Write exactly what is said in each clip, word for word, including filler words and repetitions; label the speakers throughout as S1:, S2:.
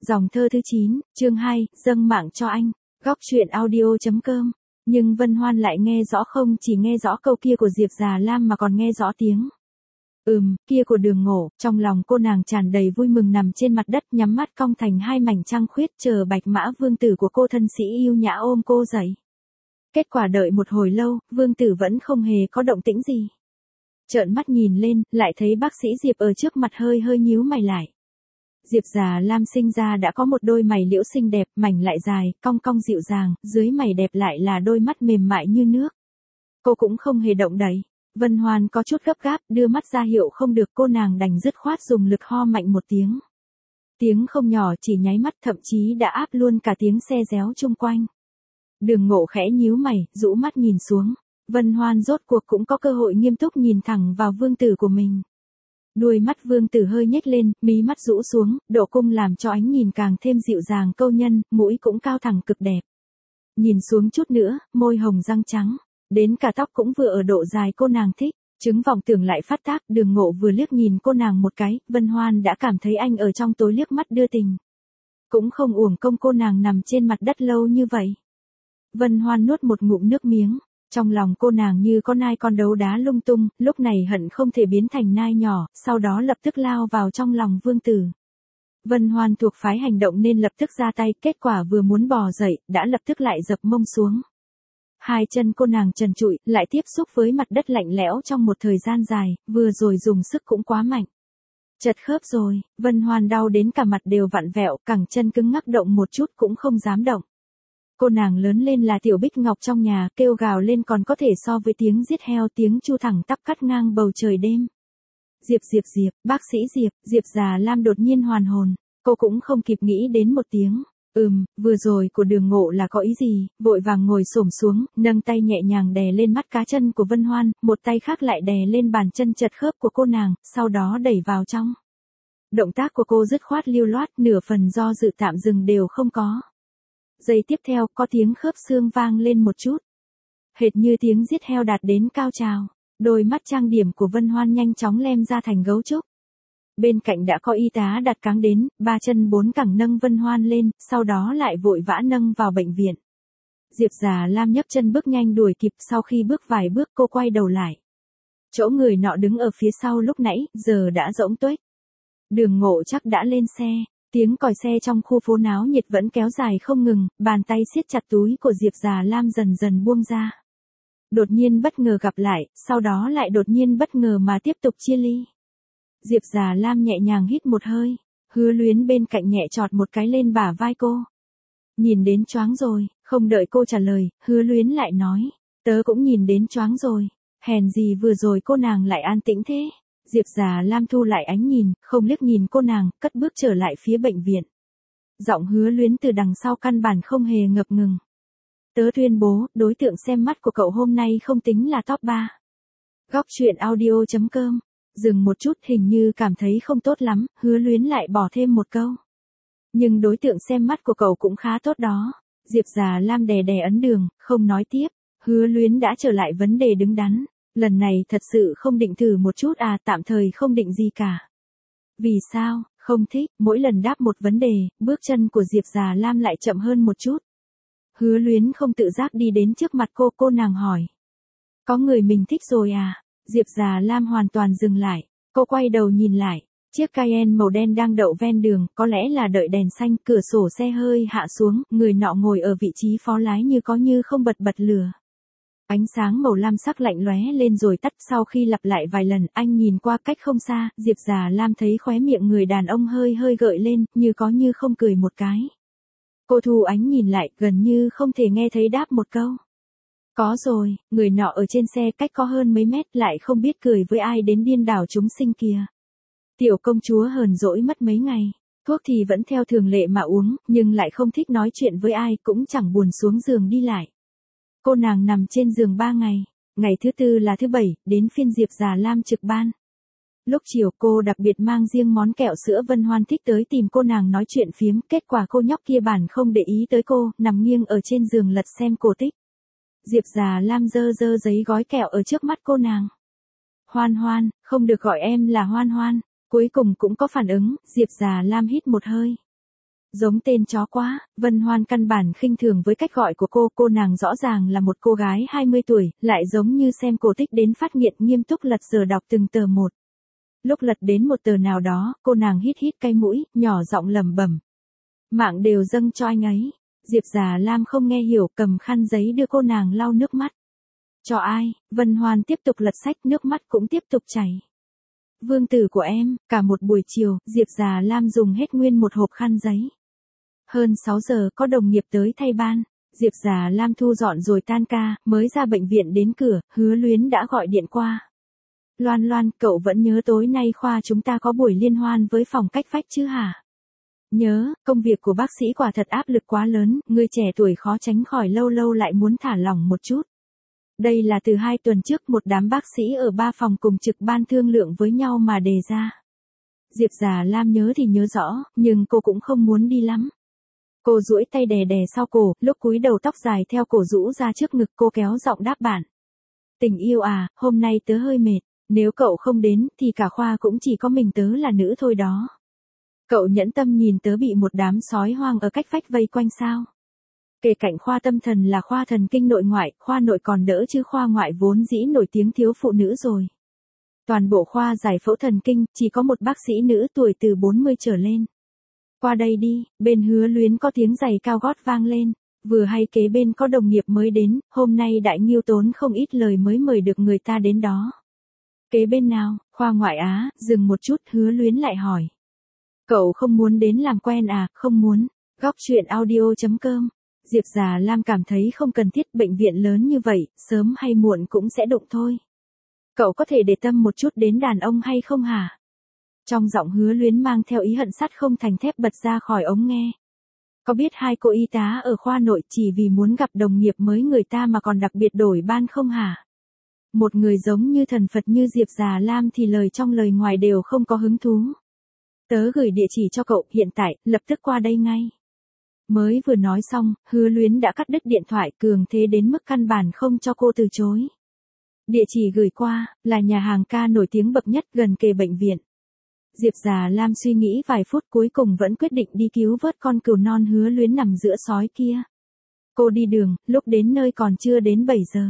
S1: Dòng thơ thứ chín, chương hai, dâng mạng cho anh. Góc truyện audio.com. Nhưng Vân Hoan lại nghe rõ, không chỉ nghe rõ câu kia của Diệp Già Lam mà còn nghe rõ tiếng Ừm, kia của Đường Ngộ. Trong lòng cô nàng tràn đầy vui mừng, nằm trên mặt đất nhắm mắt cong thành hai mảnh trăng khuyết, chờ Bạch Mã Vương tử của cô thân sĩ yêu nhã ôm cô dậy. Kết quả đợi một hồi lâu, Vương tử vẫn không hề có động tĩnh gì. Trợn mắt nhìn lên, lại thấy bác sĩ Diệp ở trước mặt, hơi hơi nhíu mày lại. Diệp Già Lam sinh ra đã có một đôi mày liễu xinh đẹp, mảnh lại dài, cong cong dịu dàng, dưới mày đẹp lại là đôi mắt mềm mại như nước. Cô cũng không hề động đậy. Vân Hoan có chút gấp gáp, đưa mắt ra hiệu không được, cô nàng đành dứt khoát dùng lực ho mạnh một tiếng. Tiếng không nhỏ, chỉ nháy mắt, thậm chí đã áp luôn cả tiếng xe réo chung quanh. Đường Ngộ khẽ nhíu mày, rũ mắt nhìn xuống. Vân Hoan rốt cuộc cũng có cơ hội nghiêm túc nhìn thẳng vào vương tử của mình. Đuôi mắt vương tử hơi nhếch lên, mí mắt rũ xuống, độ cung làm cho ánh nhìn càng thêm dịu dàng câu nhân, mũi cũng cao thẳng cực đẹp. Nhìn xuống chút nữa, môi hồng răng trắng, đến cả tóc cũng vừa ở độ dài cô nàng thích. Chứng vọng tưởng lại phát tác, Đường Ngộ vừa liếc nhìn cô nàng một cái, Vân Hoan đã cảm thấy anh ở trong tối liếc mắt đưa tình. Cũng không uổng công cô nàng nằm trên mặt đất lâu như vậy. Vân Hoan nuốt một ngụm nước miếng. Trong lòng cô nàng như con nai con đấu đá lung tung, lúc này hận không thể biến thành nai nhỏ, sau đó lập tức lao vào trong lòng vương tử. Vân Hoan thuộc phái hành động nên lập tức ra tay, kết quả vừa muốn bò dậy, đã lập tức lại dập mông xuống. Hai chân cô nàng trần trụi, lại tiếp xúc với mặt đất lạnh lẽo trong một thời gian dài, vừa rồi dùng sức cũng quá mạnh. Chật khớp rồi, Vân Hoan đau đến cả mặt đều vặn vẹo, cẳng chân cứng ngắc, động một chút cũng không dám động. Cô nàng lớn lên là tiểu bích ngọc trong nhà, kêu gào lên còn có thể so với tiếng giết heo, tiếng chu thẳng tắp cắt ngang bầu trời đêm. Diệp Diệp Diệp, bác sĩ Diệp, Diệp Già Lam đột nhiên hoàn hồn, cô cũng không kịp nghĩ đến một tiếng. Ừm, vừa rồi của Đường Ngộ là có ý gì, vội vàng ngồi xổm xuống, nâng tay nhẹ nhàng đè lên mắt cá chân của Vân Hoan, một tay khác lại đè lên bàn chân chật khớp của cô nàng, sau đó đẩy vào trong. Động tác của cô dứt khoát lưu loát, nửa phần do dự tạm dừng đều không có. Giây tiếp theo, có tiếng khớp xương vang lên một chút. Hệt như tiếng giết heo đạt đến cao trào, đôi mắt trang điểm của Vân Hoan nhanh chóng lem ra thành gấu trúc. Bên cạnh đã có y tá đặt cáng đến, ba chân bốn cẳng nâng Vân Hoan lên, sau đó lại vội vã nâng vào bệnh viện. Diệp Già Lam nhấc chân bước nhanh đuổi kịp, sau khi bước vài bước cô quay đầu lại. Chỗ người nọ đứng ở phía sau lúc nãy, giờ đã rỗng tuếch. Đường Ngộ chắc đã lên xe. Tiếng còi xe trong khu phố náo nhiệt vẫn kéo dài không ngừng, bàn tay siết chặt túi của Diệp Già Lam dần dần buông ra. Đột nhiên bất ngờ gặp lại, sau đó lại đột nhiên bất ngờ mà tiếp tục chia ly. Diệp Già Lam nhẹ nhàng hít một hơi, Hứa Luyến bên cạnh nhẹ chọt một cái lên bả vai cô. Nhìn đến choáng rồi, không đợi cô trả lời, Hứa Luyến lại nói, tớ cũng nhìn đến choáng rồi, hèn gì vừa rồi cô nàng lại an tĩnh thế. Diệp Già Lam thu lại ánh nhìn, không liếc nhìn cô nàng, cất bước trở lại phía bệnh viện. Giọng Hứa Luyến từ đằng sau căn bản không hề ngập ngừng. Tớ tuyên bố, đối tượng xem mắt của cậu hôm nay không tính là top ba. Góc truyện audio.com. Dừng một chút, hình như cảm thấy không tốt lắm, Hứa Luyến lại bỏ thêm một câu. Nhưng đối tượng xem mắt của cậu cũng khá tốt đó. Diệp Già Lam đè đè ấn đường, không nói tiếp. Hứa Luyến đã trở lại vấn đề đứng đắn. Lần này thật sự không định thử một chút à, tạm thời không định gì cả. Vì sao, không thích, mỗi lần đáp một vấn đề, bước chân của Diệp Già Lam lại chậm hơn một chút. Hứa Luyến không tự giác đi đến trước mặt cô, cô nàng hỏi. Có người mình thích rồi à? Diệp Già Lam hoàn toàn dừng lại, cô quay đầu nhìn lại. Chiếc Cayenne màu đen đang đậu ven đường, có lẽ là đợi đèn xanh, cửa sổ xe hơi hạ xuống, người nọ ngồi ở vị trí phó lái như có như không bật bật lửa. Ánh sáng màu lam sắc lạnh lóe lên rồi tắt, sau khi lặp lại vài lần, anh nhìn qua cách không xa, Diệp Già Lam thấy khóe miệng người đàn ông hơi hơi gợi lên, như có như không cười một cái. Cô thu ánh nhìn lại, gần như không thể nghe thấy đáp một câu. Có rồi, người nọ ở trên xe cách có hơn mấy mét lại không biết cười với ai đến điên đảo chúng sinh kìa. Tiểu công chúa hờn dỗi mất mấy ngày, thuốc thì vẫn theo thường lệ mà uống, nhưng lại không thích nói chuyện với ai, cũng chẳng buồn xuống giường đi lại. Cô nàng nằm trên giường ba ngày, ngày thứ tư là thứ bảy, đến phiên Diệp Già Lam trực ban. Lúc chiều cô đặc biệt mang riêng món kẹo sữa Vân Hoan thích tới tìm cô nàng nói chuyện phiếm, kết quả cô nhóc kia bản không để ý tới cô, nằm nghiêng ở trên giường lật xem cổ tích. Diệp Già Lam dơ dơ giấy gói kẹo ở trước mắt cô nàng. Hoan Hoan, không được gọi em là Hoan Hoan, cuối cùng cũng có phản ứng, Diệp Già Lam hít một hơi. Giống tên chó quá, Vân Hoan căn bản khinh thường với cách gọi của cô, cô nàng rõ ràng là một cô gái hai mươi tuổi, lại giống như xem cổ tích đến phát nghiện nghiêm túc lật giờ đọc từng tờ một. Lúc lật đến một tờ nào đó, cô nàng hít hít cái mũi, nhỏ giọng lẩm bẩm. Mạng đều dâng cho anh ấy. Diệp Già Lam không nghe hiểu, cầm khăn giấy đưa cô nàng lau nước mắt. Cho ai? Vân Hoan tiếp tục lật sách, nước mắt cũng tiếp tục chảy. Vương tử của em. Cả một buổi chiều, Diệp Già Lam dùng hết nguyên một hộp khăn giấy. Hơn sáu giờ có đồng nghiệp tới thay ban. Diệp Già Lam thu dọn rồi tan ca, mới ra bệnh viện đến cửa, Hứa Luyến đã gọi điện qua. Loan Loan, cậu vẫn nhớ tối nay khoa chúng ta có buổi liên hoan với phòng cách vách chứ hả? Nhớ, công việc của bác sĩ quả thật áp lực quá lớn, người trẻ tuổi khó tránh khỏi lâu lâu lại muốn thả lỏng một chút. Đây là từ hai tuần trước một đám bác sĩ ở ba phòng cùng trực ban thương lượng với nhau mà đề ra. Diệp Già Lam nhớ thì nhớ rõ, nhưng cô cũng không muốn đi lắm. Cô duỗi tay đè đè sau cổ, lúc cúi đầu tóc dài theo cổ rũ ra trước ngực, cô kéo giọng đáp bạn. Tình yêu à, hôm nay tớ hơi mệt, nếu cậu không đến thì cả khoa cũng chỉ có mình tớ là nữ thôi đó. Cậu nhẫn tâm nhìn tớ bị một đám sói hoang ở cách vách vây quanh sao? Kể cạnh khoa tâm thần là khoa thần kinh nội ngoại, khoa nội còn đỡ chứ khoa ngoại vốn dĩ nổi tiếng thiếu phụ nữ rồi. Toàn bộ khoa giải phẫu thần kinh, chỉ có một bác sĩ nữ tuổi từ bốn mươi trở lên. Qua đây đi, bên Hứa Luyến có tiếng giày cao gót vang lên. Vừa hay kế bên có đồng nghiệp mới đến, hôm nay Đại Nghiêu tốn không ít lời mới mời được người ta đến đó. Kế bên nào? Khoa ngoại á, dừng một chút, Hứa Luyến lại hỏi. Cậu không muốn đến làm quen à? Không muốn. Góc truyện audio chấm com. Diệp Già Lam cảm thấy không cần thiết, bệnh viện lớn như vậy, sớm hay muộn cũng sẽ đụng thôi. Cậu có thể để tâm một chút đến đàn ông hay không hả? Trong giọng Hứa Luyến mang theo ý hận sắt không thành thép bật ra khỏi ống nghe. Có biết hai cô y tá ở khoa nội chỉ vì muốn gặp đồng nghiệp mới người ta mà còn đặc biệt đổi ban không hả? Một người giống như thần Phật như Diệp Già Lam thì lời trong lời ngoài đều không có hứng thú. Tớ gửi địa chỉ cho cậu, hiện tại, lập tức qua đây ngay. Mới vừa nói xong, Hứa Luyến đã cắt đứt điện thoại, cường thế đến mức căn bản không cho cô từ chối. Địa chỉ gửi qua, là nhà hàng ca nổi tiếng bậc nhất gần kề bệnh viện. Diệp Già Lam suy nghĩ vài phút cuối cùng vẫn quyết định đi cứu vớt con cừu non Hứa Luyến nằm giữa sói kia. Cô đi đường, lúc đến nơi còn chưa đến bảy giờ.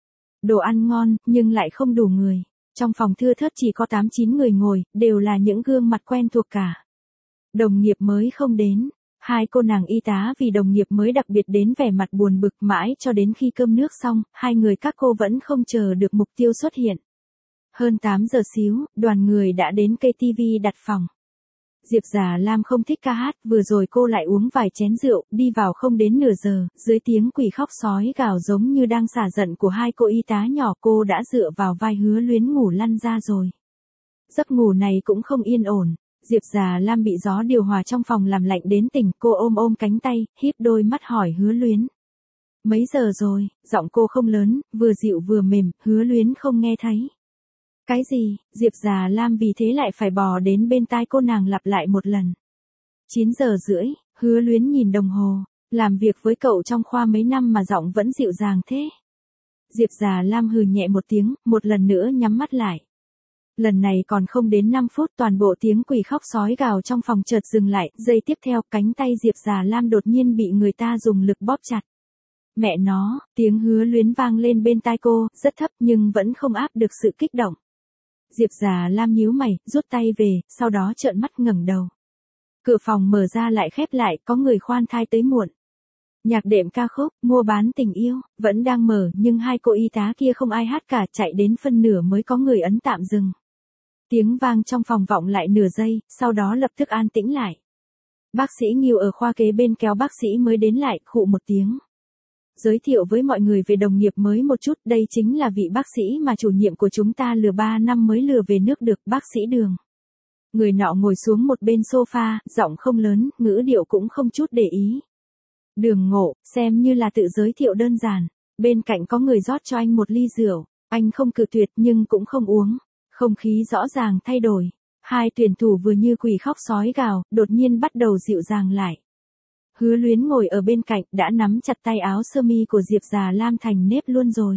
S1: Đồ ăn ngon, nhưng lại không đủ người. Trong phòng thưa thớt chỉ có tám chín người ngồi, đều là những gương mặt quen thuộc cả. Đồng nghiệp mới không đến. Hai cô nàng y tá vì đồng nghiệp mới đặc biệt đến vẻ mặt buồn bực, mãi cho đến khi cơm nước xong, hai người các cô vẫn không chờ được mục tiêu xuất hiện. Hơn tám giờ xíu, đoàn người đã đến cây tivi đặt phòng. Diệp Già Lam không thích ca hát, vừa rồi cô lại uống vài chén rượu, đi vào không đến nửa giờ, dưới tiếng quỷ khóc sói gào giống như đang xả giận của hai cô y tá nhỏ, cô đã dựa vào vai Hứa Luyến ngủ lăn ra rồi. Giấc ngủ này cũng không yên ổn. Diệp Già Lam bị gió điều hòa trong phòng làm lạnh đến tỉnh, cô ôm ôm cánh tay, híp đôi mắt hỏi Hứa Luyến. Mấy giờ rồi? Giọng cô không lớn, vừa dịu vừa mềm, Hứa Luyến không nghe thấy. Cái gì? Diệp Già Lam vì thế lại phải bò đến bên tai cô nàng lặp lại một lần. chín giờ rưỡi, Hứa Luyến nhìn đồng hồ, làm việc với cậu trong khoa mấy năm mà giọng vẫn dịu dàng thế. Diệp Già Lam hừ nhẹ một tiếng, một lần nữa nhắm mắt lại. Lần này còn không đến năm phút, toàn bộ tiếng quỷ khóc sói gào trong phòng chợt dừng lại, giây tiếp theo cánh tay Diệp Già Lam đột nhiên bị người ta dùng lực bóp chặt. Mẹ nó, tiếng Hứa Luyến vang lên bên tai cô, rất thấp nhưng vẫn không áp được sự kích động. Diệp Già Lam nhíu mày, rút tay về, sau đó trợn mắt ngẩng đầu. Cửa phòng mở ra lại khép lại, có người khoan thai tới muộn. Nhạc đệm ca khúc, mua bán tình yêu, vẫn đang mở nhưng hai cô y tá kia không ai hát cả, chạy đến phân nửa mới có người ấn tạm dừng. Tiếng vang trong phòng vọng lại nửa giây, sau đó lập tức an tĩnh lại. Bác sĩ Nghiêu ở khoa kế bên kéo bác sĩ mới đến lại, khụ một tiếng. Giới thiệu với mọi người về đồng nghiệp mới một chút, đây chính là vị bác sĩ mà chủ nhiệm của chúng ta lừa ba năm mới lừa về nước được, bác sĩ Đường. Người nọ ngồi xuống một bên sofa, giọng không lớn, ngữ điệu cũng không chút để ý. Đường Ngộ, xem như là tự giới thiệu đơn giản. Bên cạnh có người rót cho anh một ly rượu, anh không cự tuyệt nhưng cũng không uống. Không khí rõ ràng thay đổi. Hai tuyển thủ vừa như quỷ khóc sói gào, đột nhiên bắt đầu dịu dàng lại. Hứa Luyến ngồi ở bên cạnh, đã nắm chặt tay áo sơ mi của Diệp Già Lam thành nếp luôn rồi.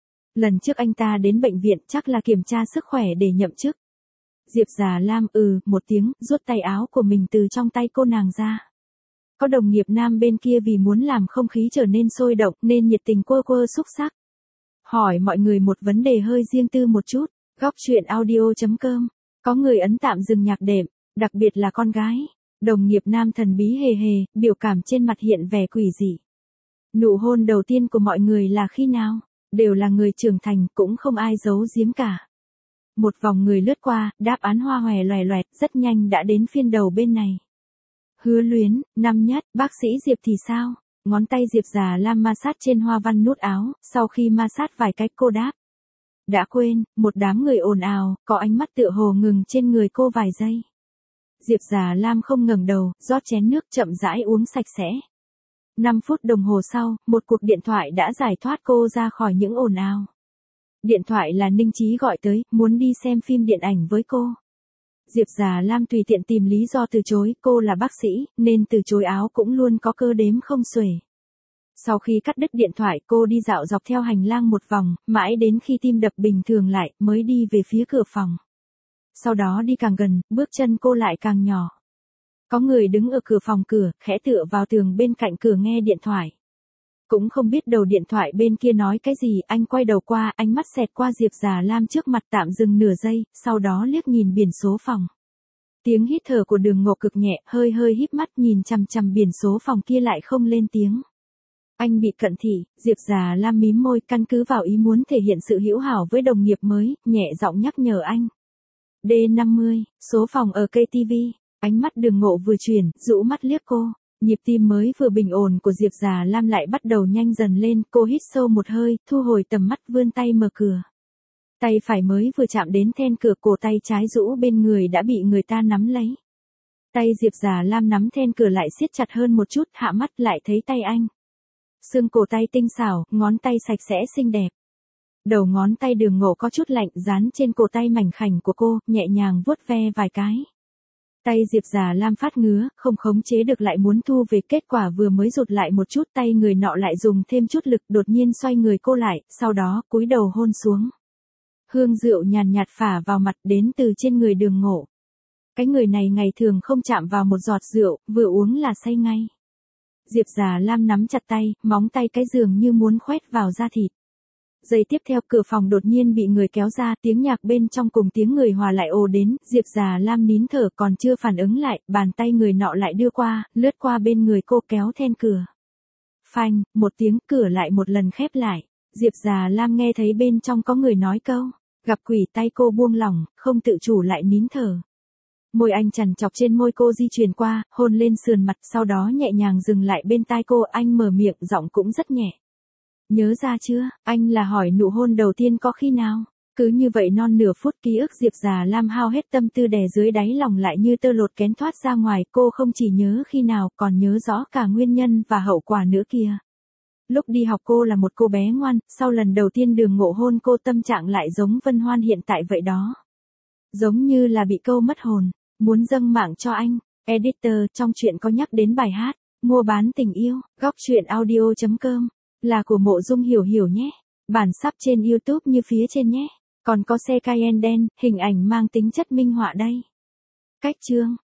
S1: Lần trước anh ta đến bệnh viện chắc là kiểm tra sức khỏe để nhậm chức. Diệp Già Lam ừ một tiếng, rút tay áo của mình từ trong tay cô nàng ra. Có đồng nghiệp nam bên kia vì muốn làm không khí trở nên sôi động nên nhiệt tình quơ quơ xúc xắc. Hỏi mọi người một vấn đề hơi riêng tư một chút, góc chuyện audio chấm com. Có người ấn tạm dừng nhạc đệm, đặc biệt là con gái. Đồng nghiệp nam thần bí hề hề, biểu cảm trên mặt hiện vẻ quỷ dị. Nụ hôn đầu tiên của mọi người là khi nào? Đều là người trưởng thành, cũng không ai giấu giếm cả. Một vòng người lướt qua, đáp án hoa hòe loè loẹt, rất nhanh đã đến phiên đầu bên này. Hứa Luyến, năm nhất, bác sĩ Diệp thì sao? Ngón tay Diệp Già Lam ma sát trên hoa văn nút áo, sau khi ma sát vài cách cô đáp. Đã quên, một đám người ồn ào, có ánh mắt tựa hồ ngừng trên người cô vài giây. Diệp Già Lam không ngẩng đầu, rót chén nước chậm rãi uống sạch sẽ. năm phút đồng hồ sau, một cuộc điện thoại đã giải thoát cô ra khỏi những ồn ào. Điện thoại là Ninh Chí gọi tới, muốn đi xem phim điện ảnh với cô. Diệp Già Lam tùy tiện tìm lý do từ chối, cô là bác sĩ, nên từ chối áo cũng luôn có cơ đếm không xuể. Sau khi cắt đứt điện thoại, cô đi dạo dọc theo hành lang một vòng, mãi đến khi tim đập bình thường lại, mới đi về phía cửa phòng. Sau đó đi càng gần, bước chân cô lại càng nhỏ. Có người đứng ở cửa phòng cửa, khẽ tựa vào tường bên cạnh cửa nghe điện thoại. Cũng không biết đầu điện thoại bên kia nói cái gì, anh quay đầu qua, ánh mắt xẹt qua Diệp Già Lam trước mặt tạm dừng nửa giây, sau đó liếc nhìn biển số phòng. Tiếng hít thở của Đường Ngộ cực nhẹ, hơi hơi híp mắt nhìn chằm chằm biển số phòng kia lại không lên tiếng. Anh bị cận thị, Diệp Già Lam mím môi, căn cứ vào ý muốn thể hiện sự hữu hảo với đồng nghiệp mới, nhẹ giọng nhắc nhở anh. D năm mươi, số phòng ở ca tê vê. Ánh mắt Đường Ngộ vừa chuyển, rũ mắt liếc cô. Nhịp tim mới vừa bình ổn của Diệp Già Lam lại bắt đầu nhanh dần lên, cô hít sâu một hơi, thu hồi tầm mắt vươn tay mở cửa. Tay phải mới vừa chạm đến then cửa, cổ tay trái rũ bên người đã bị người ta nắm lấy. Tay Diệp Già Lam nắm then cửa lại siết chặt hơn một chút, hạ mắt lại thấy tay anh. Xương cổ tay tinh xảo, ngón tay sạch sẽ xinh đẹp. Đầu ngón tay Đường Ngộ có chút lạnh dán trên cổ tay mảnh khảnh của cô, nhẹ nhàng vuốt ve vài cái. Tay Diệp Già Lam phát ngứa, không khống chế được lại muốn thu về, kết quả vừa mới rụt lại một chút, tay người nọ lại dùng thêm chút lực, đột nhiên xoay người cô lại, sau đó cúi đầu hôn xuống. Hương rượu nhàn nhạt phả vào mặt đến từ trên người Đường Ngộ. Cái người này ngày thường không chạm vào một giọt rượu, vừa uống là say ngay. Diệp Già Lam nắm chặt tay, móng tay cái dường như muốn khoét vào da thịt. Giây tiếp theo, cửa phòng đột nhiên bị người kéo ra, tiếng nhạc bên trong cùng tiếng người hòa lại ồ đến, Diệp Già Lam nín thở còn chưa phản ứng lại, bàn tay người nọ lại đưa qua, lướt qua bên người cô kéo then cửa. Phanh, một tiếng, cửa lại một lần khép lại. Diệp Già Lam nghe thấy bên trong có người nói câu, gặp quỷ, tay cô buông lỏng, không tự chủ lại nín thở. Môi anh chằn chọc trên môi cô di chuyển qua, hôn lên sườn mặt, sau đó nhẹ nhàng dừng lại bên tai cô, anh mở miệng, giọng cũng rất nhẹ. Nhớ ra chưa, anh là hỏi nụ hôn đầu tiên có khi nào? Cứ như vậy non nửa phút ký ức Diệp Già Lam hao hết tâm tư đè dưới đáy lòng lại như tơ lột kén thoát ra ngoài, cô không chỉ nhớ khi nào, còn nhớ rõ cả nguyên nhân và hậu quả nữa kìa. Lúc đi học cô là một cô bé ngoan, sau lần đầu tiên Đường Ngộ hôn cô tâm trạng lại giống Vân Hoan hiện tại vậy đó. Giống như là bị câu mất hồn, muốn dâng mạng cho anh. Editor, trong truyện có nhắc đến bài hát, mua bán tình yêu, góc chuyện audio chấm com. Là của Mộ Dung Hiểu Hiểu nhé. Bản sắp trên YouTube như phía trên nhé. Còn có xe Cayenne đen, hình ảnh mang tính chất minh họa đây. Cách chương